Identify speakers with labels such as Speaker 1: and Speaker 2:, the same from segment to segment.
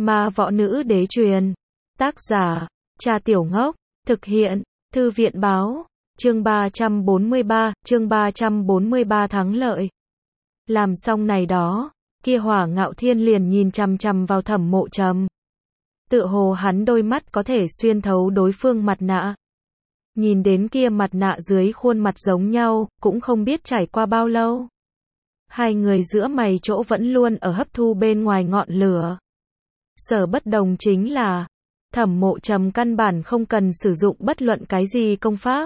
Speaker 1: Ma võ nữ đế truyền. Tác giả, Trà Tiểu Ngốc. Thực hiện, Thư viện báo. Chương 343 thắng lợi. Làm xong này đó, kia Hỏa Ngạo Thiên liền nhìn chằm chằm vào Thẩm Mộ Trầm. Tựa hồ hắn đôi mắt có thể xuyên thấu đối phương mặt nạ. Nhìn đến kia mặt nạ dưới khuôn mặt giống nhau, cũng không biết trải qua bao lâu. Hai người giữa mày chỗ vẫn luôn ở hấp thu bên ngoài ngọn lửa. Sở bất đồng chính là, Thẩm Mộ Trầm căn bản không cần sử dụng bất luận cái gì công pháp.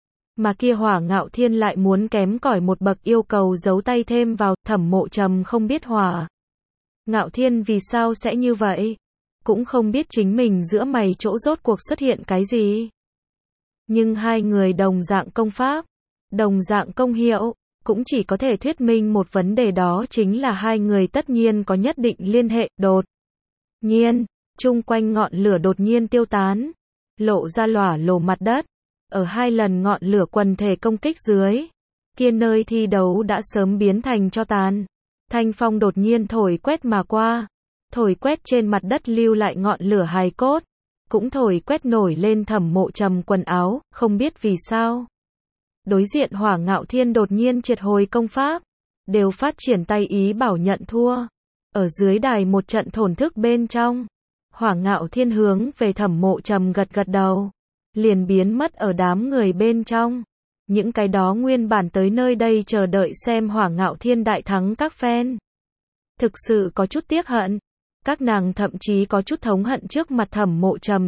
Speaker 1: Mà kia Hỏa Ngạo Thiên lại muốn kém cỏi một bậc yêu cầu giấu tay thêm vào, Thẩm Mộ Trầm không biết Hỏa Ngạo Thiên vì sao sẽ như vậy. Cũng không biết chính mình giữa mày chỗ rốt cuộc xuất hiện cái gì. Nhưng hai người đồng dạng công pháp, đồng dạng công hiệu, cũng chỉ có thể thuyết minh một vấn đề, đó chính là hai người tất nhiên có nhất định liên hệ. Đột nhiên, chung quanh ngọn lửa đột nhiên tiêu tán, lộ ra lỏa lồ mặt đất. Ở hai lần ngọn lửa quần thể công kích dưới, kia nơi thi đấu đã sớm biến thành tro tàn. Thanh phong đột nhiên thổi quét mà qua, thổi quét trên mặt đất lưu lại ngọn lửa hài cốt, cũng thổi quét nổi lên Thẩm Mộ Trầm quần áo, không biết vì sao. Đối diện Hỏa Ngạo Thiên đột nhiên triệt hồi công pháp, đều phát triển tay ý bảo nhận thua. Ở dưới đài một trận thổn thức bên trong, Hỏa Ngạo Thiên hướng về Thẩm Mộ Trầm gật gật đầu, liền biến mất ở đám người bên trong. Những cái đó nguyên bản tới nơi đây chờ đợi xem Hỏa Ngạo Thiên đại thắng các fan, thực sự có chút tiếc hận. Các nàng thậm chí có chút thống hận trước mặt Thẩm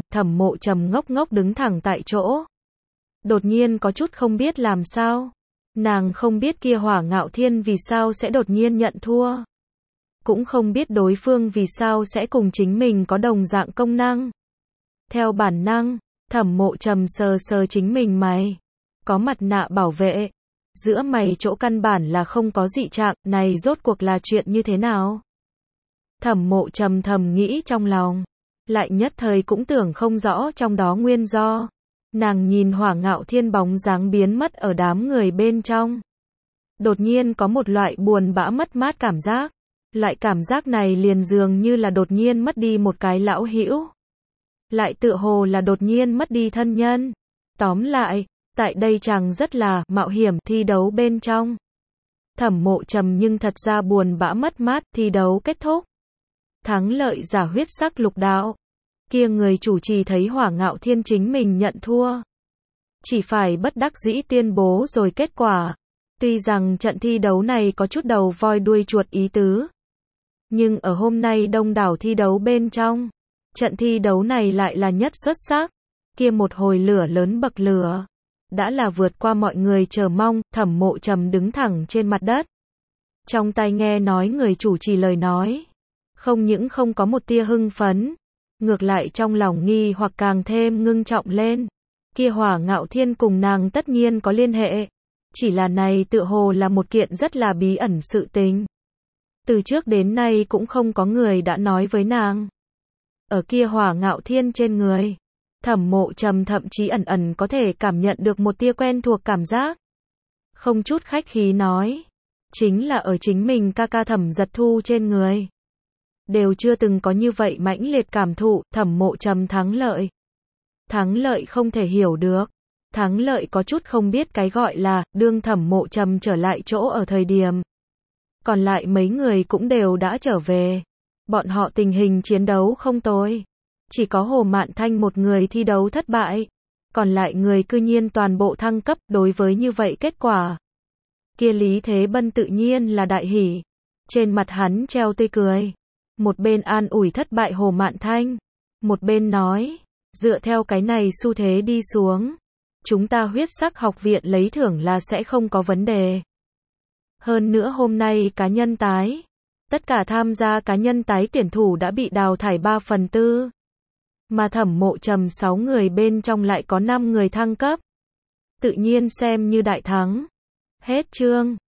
Speaker 1: Mộ Trầm ngốc ngốc đứng thẳng tại chỗ. Đột nhiên có chút không biết làm sao. Nàng không biết kia Hỏa Ngạo Thiên vì sao sẽ đột nhiên nhận thua. Cũng không biết đối phương vì sao sẽ cùng chính mình có đồng dạng công năng. Theo bản năng, Thẩm Mộ Trầm sờ sờ chính mình mày. Có mặt nạ bảo vệ. Giữa mày chỗ căn bản là không có dị trạng, này rốt cuộc là chuyện như thế nào? Thẩm Mộ Trầm thầm nghĩ trong lòng. Lại nhất thời cũng tưởng không rõ trong đó nguyên do. Nàng nhìn Hỏa Ngạo Thiên bóng dáng biến mất ở đám người bên trong. Đột nhiên có một loại buồn bã mất mát cảm giác. Loại cảm giác này liền dường như là đột nhiên mất đi một cái lão hữu. Lại tựa hồ là đột nhiên mất đi thân nhân. Tóm lại, tại đây chàng rất là mạo hiểm thi đấu bên trong. Thẩm Mộ Trầm nhưng thật ra buồn bã mất mát. Thi đấu kết thúc. Thắng lợi giả huyết sắc lục đạo. Kia người chủ trì thấy Hỏa Ngạo Thiên chính mình nhận thua, chỉ phải bất đắc dĩ tuyên bố rồi kết quả. Tuy rằng trận thi đấu này có chút đầu voi đuôi chuột ý tứ, nhưng ở hôm nay đông đảo thi đấu bên trong, trận thi đấu này lại là nhất xuất sắc. Kia một hồi lửa lớn bậc lửa, đã là vượt qua mọi người chờ mong. Thẩm Mộ Trầm đứng thẳng trên mặt đất, trong tai nghe nói người chủ trì lời nói, không những không có một tia hưng phấn, ngược lại trong lòng nghi hoặc càng thêm ngưng trọng lên. Kia Hỏa Ngạo Thiên cùng nàng tất nhiên có liên hệ, chỉ là này tựa hồ là một kiện rất là bí ẩn sự tình. Từ trước đến nay cũng không có người đã nói với nàng. Ở kia Hỏa Ngạo Thiên trên người, Thẩm Mộ Trầm thậm chí ẩn ẩn có thể cảm nhận được một tia quen thuộc cảm giác. Không chút khách khí nói, chính là ở chính mình ca ca Thẩm Giật Thu trên người. Đều chưa từng có như vậy mãnh liệt cảm thụ. Thẩm Mộ Trầm thắng lợi. Thắng lợi không thể hiểu được. Thắng lợi có chút không biết cái gọi là, đương Thẩm Mộ Trầm trở lại chỗ ở thời điểm. Còn lại mấy người cũng đều đã trở về. Bọn họ tình hình chiến đấu không tồi. Chỉ có Hồ Mạn Thanh một người thi đấu thất bại. Còn lại người cư nhiên toàn bộ thăng cấp. Đối với như vậy kết quả, kia Lý Thế Bân tự nhiên là đại hỉ. Trên mặt hắn treo tươi cười. Một bên an ủi thất bại Hồ Mạn Thanh, một bên nói, dựa theo cái này xu thế đi xuống, chúng ta huyết sắc học viện lấy thưởng là sẽ không có vấn đề. Hơn nữa hôm nay cá nhân tái, tất cả tham gia cá nhân tái tuyển thủ đã bị đào thải 3/4. Mà Thẩm Mộ Trầm 6 người bên trong lại có 5 người thăng cấp. Tự nhiên xem như đại thắng. Hết chương.